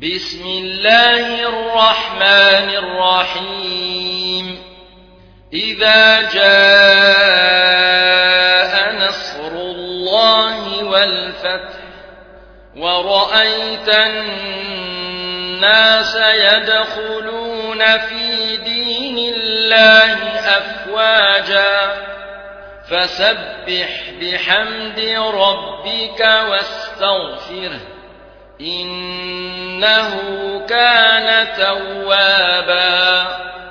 بسم الله الرحمن الرحيم إذا جاء نصر الله والفتح ورأيت الناس يدخلون في دين الله أفواجا فسبح بحمد ربك واستغفره إنه كان توابا